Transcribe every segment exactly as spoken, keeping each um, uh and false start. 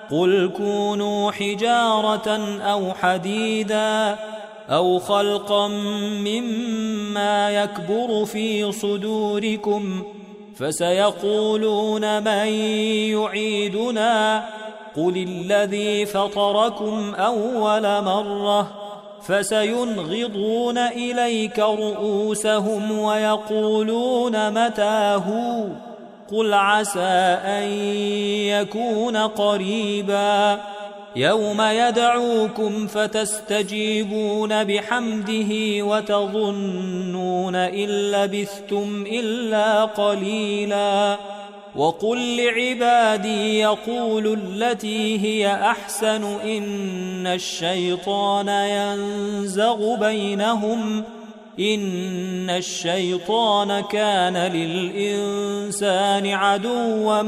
قل كونوا حجارة أو حديدا أو خلقا مما يكبر في صدوركم فسيقولون من يعيدنا قل الذي فطركم أول مرة فسينغضون إليك رؤوسهم ويقولون متى هو قل عسى أن يكون قريبا يوم يدعوكم فتستجيبون بحمده وتظنون إن لبثتم إلا قليلا وقل لعبادي يقولوا التي هي أحسن إن الشيطان ينزغ بينهم إن الشيطان كان للإنسان عدوا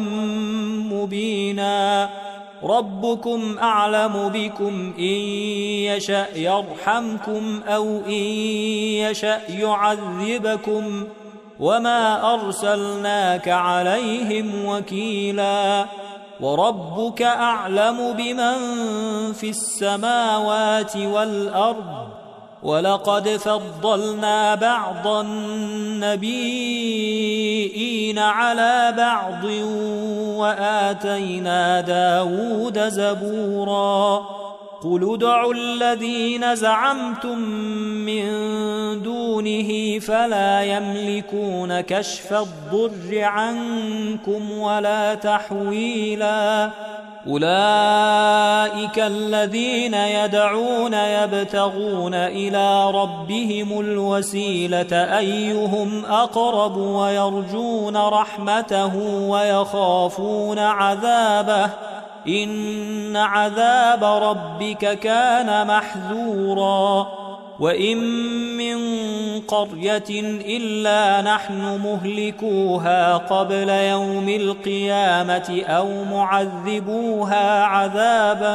مبينا ربكم أعلم بكم إن يشأ يرحمكم أو إن يشأ يعذبكم وما أرسلناك عليهم وكيلا وربك أعلم بمن في السماوات والأرض ولقد فضلنا بعض النبيين على بعض وآتينا داود زبورا قل ادعوا الذين زعمتم من دونه فلا يملكون كشف الضر عنكم ولا تحويلا أولئك الذين يدعون يبتغون إلى ربهم الوسيلة أيهم أقرب ويرجون رحمته ويخافون عذابه إن عذاب ربك كان محذورا وإن من قرية إلا نحن مهلكوها قبل يوم القيامة أو معذبوها عذابا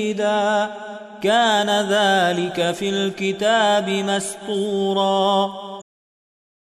شديدا كان ذلك في الكتاب مسطورا